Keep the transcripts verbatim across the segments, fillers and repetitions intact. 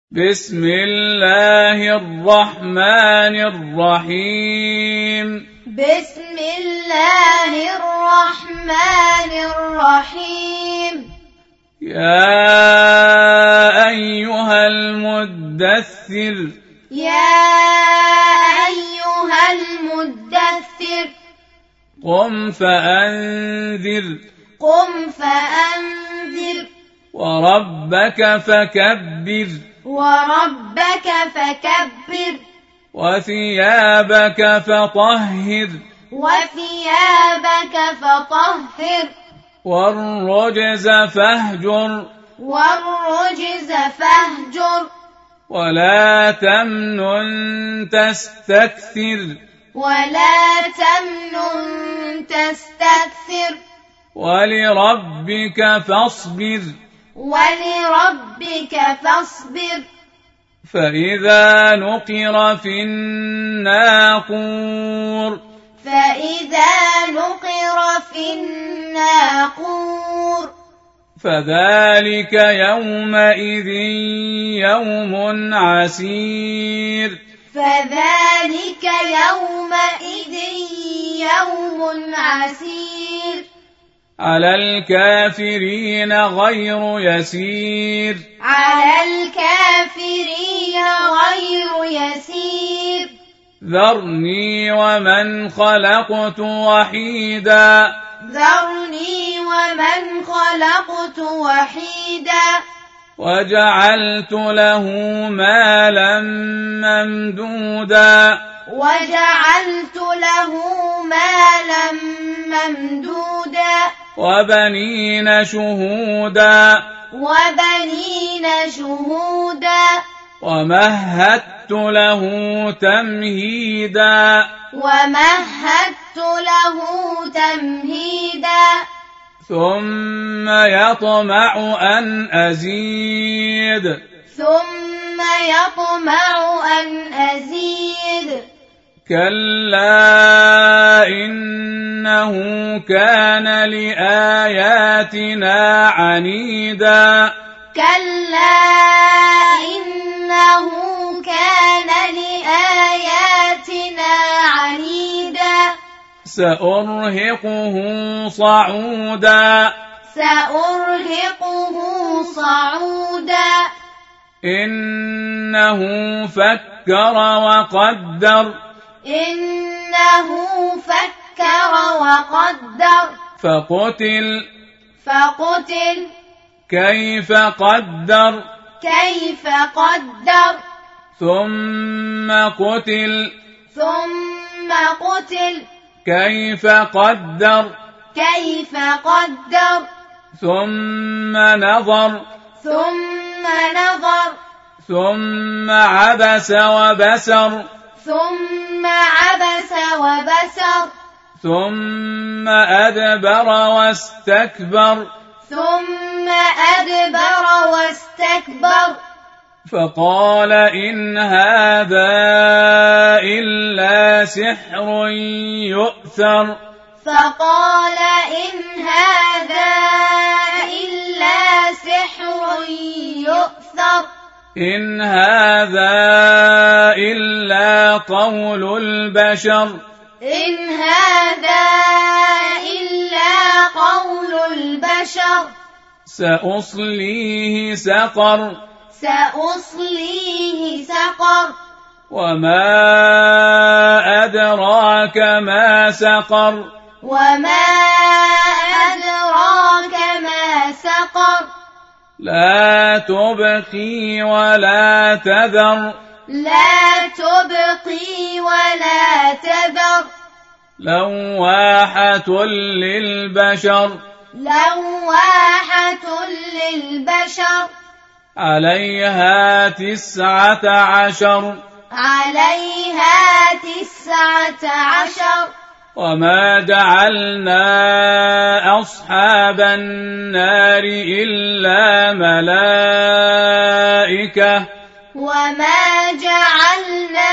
بسم الله الرحمن الرحيم بسم الله الرحمن الرحيم يا أيها المدثر يا أيها المدثر قم فأنذر قم فأنذر وربك فكبر وربك فكبر وثيابك فطهر وثيابك فطهر والرجز فاهجر والرجز فاهجر ولا تمنن تستكثر ولا تمنن تستكثر ولربك فاصبر ولربك فاصبر فإذا نقر في الناقور فإذا نقر في الناقور فذلك يومئذ يوم عسير فذلك يومئذ يوم عسير على الكافرين غير يسير على الكافرين غير يسير ذرني ومن خلقت وحيدا ذرني ومن خلقت وحيدا وجعلت له مالا ممدودا وجعلت له مالا ممدودا وبنين شهودا وبنين شهودا ومهدت له تمهيدا ومهدت له تمهيدا ثم يطمع أن أزيد ثم يطمع أن أزيد كلا إنه كان لآياتنا عنيدا كلا إنه كان لآياتنا عنيدا سأرهقه صعودا سأرهقه صعودا إنه فكر وقدر إنه فكر وقدر فقتل فقتل كيف قدر كيف قدر ثم قتل ثم قتل كيف قدر كيف قدر ثم نظر ثم نظر ثم عبس وبسر ثم عبس وبسر ثم أدبر واستكبر ثم أدبر واستكبر فقال إن هذا إلا سحر يؤثر فقال إن هذا إلا سحر يؤثر إن هذا إلا قول البشر إن هذا إلا قول البشر سأصليه سقر سأصليه سقر وما أدراك ما سقر وما أدراك ما سقر لا تبقي ولا تذر لا تبقي ولا تذر لواحة للبشر لواحة للبشر عليها تسعة عشر عليها تسعة عشر وما جعلنا أصحاب النار إلا ملائكة وما جعلنا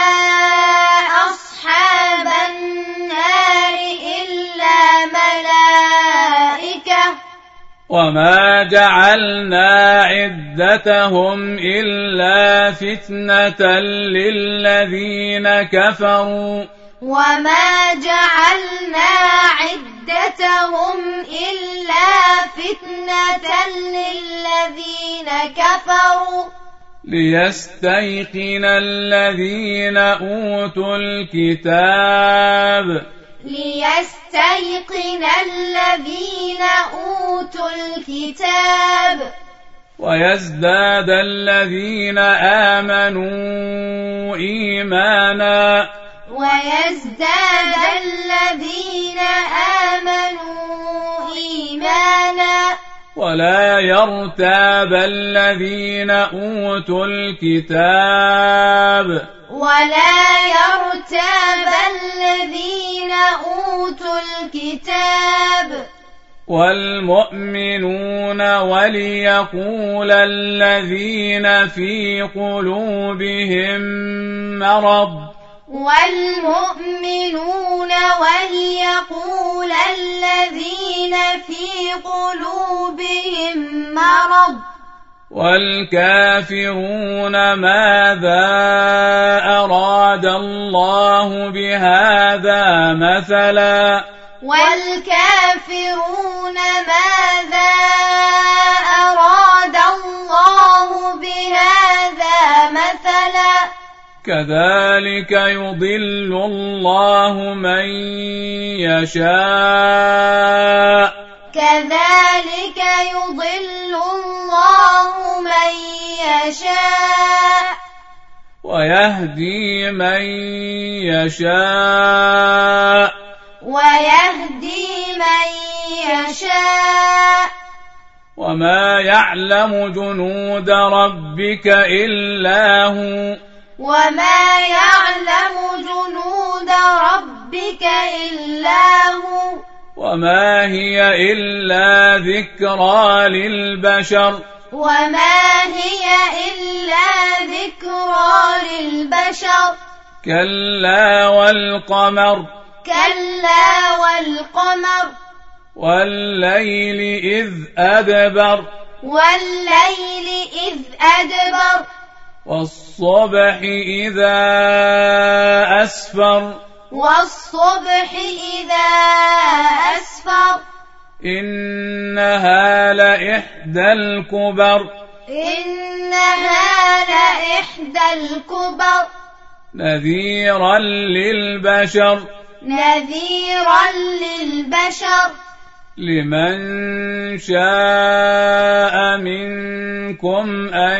أصحاب النار إلا ملائكة وما جعلنا عدتهم إلا فتنة للذين كفروا وما جعلنا عدتهم إلا فتنة للذين كفروا ليستيقن الذين أوتوا الكتاب ليستيقن الذين أوتوا الكتاب ويزداد الذين آمنوا إيمانا ويزداد الذين آمنوا إيمانا ولا يرتاب الذين أوتوا الكتاب ولا يرتاب الذين أوتوا الكتاب والمؤمنون وليقول الذين في قلوبهم مرض والمؤمنون وليقول الذين في قلوبهم مرض والكافرون ماذا أراد الله بهذا مثلا والكافرون ماذا أراد الله بهذا مثلا كذلك يضل الله من يشاء كذلك يضل الله من يشاء ويهدي من يشاء ويهدي من يشاء وما يعلم جنود ربك إلا هو وما يعلم جنود ربك إلا هو وما هي إلا ذكرى للبشر وما هي إلا ذكرى للبشر كلا والقمر كلا والقمر والليل إذ أدبر والليل إذ أدبر والصبح إذا أسفر والصبح إذا أسفر إنها لإحدى الكبر إنها لإحدى الكبر نذيرا للبشر نذيرا للبشر لمن شاء منكم أن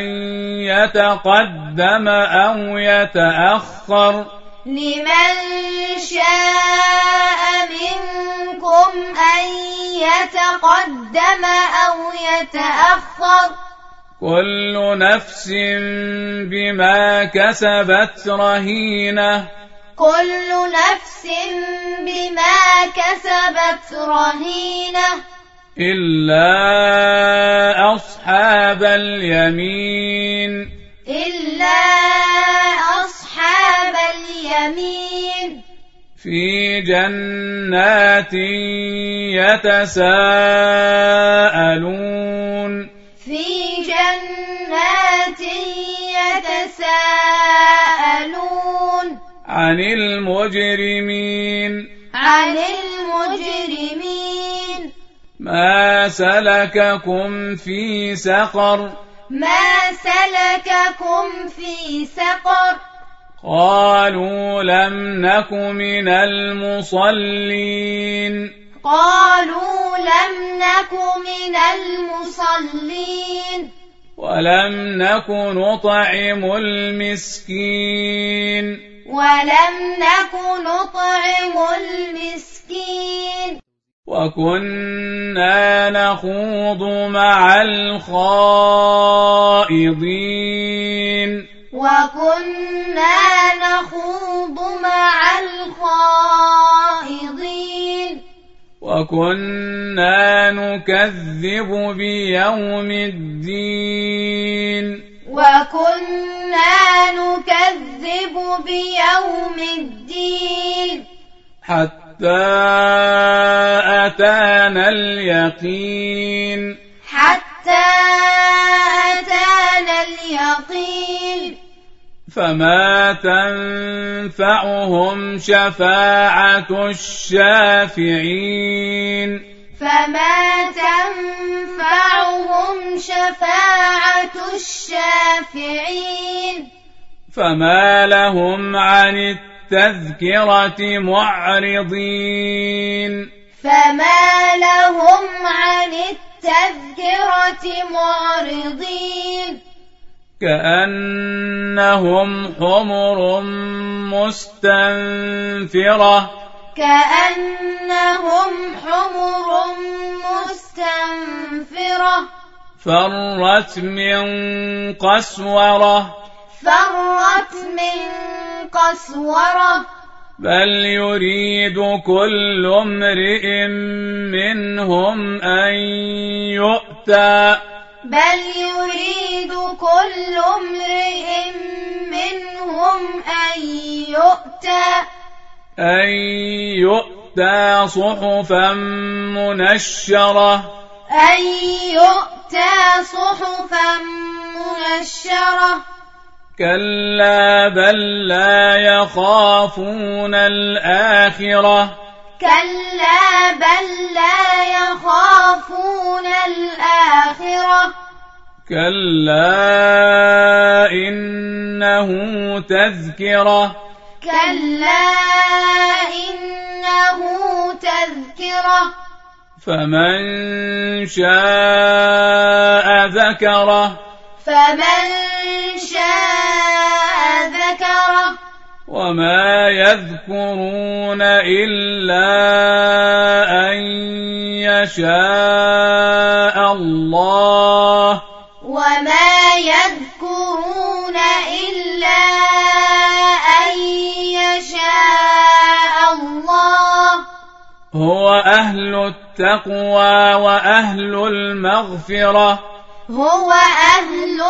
يتقدم أو يتأخر لمن شاء منكم أن يتقدم أو يتأخر كل نفس بما كسبت رهينة كل نفس بما كسبت رهينة إلا أصحاب اليمين إلا أصحاب اليمين في جنات يتساءلون في جنات يتساءلون عن المجرمين عن المجرمين ما سلككم في سقر ما سلككم في سقر قالوا لم نك من المصلين قالوا لم نك من المصلين ولم نك نطعم المسكين ولم نك نطعم المسكين وكنا نخوض مع الخائضين وكنا نخوض مع الخائضين وكنا نكذب بيوم الدين وكنا نكذب بيوم الدين حتى حتى أتانا اليقين حتى أتانا اليقين فما تنفعهم شفاعة الشافعين فما تنفعهم شفاعة الشافعين فما لهم عن التذكرة معرضين فما لهم عن التذكرة معرضين كأنهم حمر مستنفرة كأنهم حمر مستنفرة فرت من قسورة فرت من قسورة بل يريد كل امرئ منهم أن يؤتى بل يريد كل امرئ منهم أن يؤتى أن يؤتى صحفا منشرة أن يؤتى صحفا منشرة كلا بل لا يخافون الآخرة كلا بل لا يخافون الآخرة كلا إنه تذكرة كلا إنه تذكرة فمن شاء ذكره فمن شاء ذكره وما يذكرون إلا أن يشاء الله وما يذكرون إلا أن يشاء الله هو أهل التقوى وأهل المغفرة هو أهل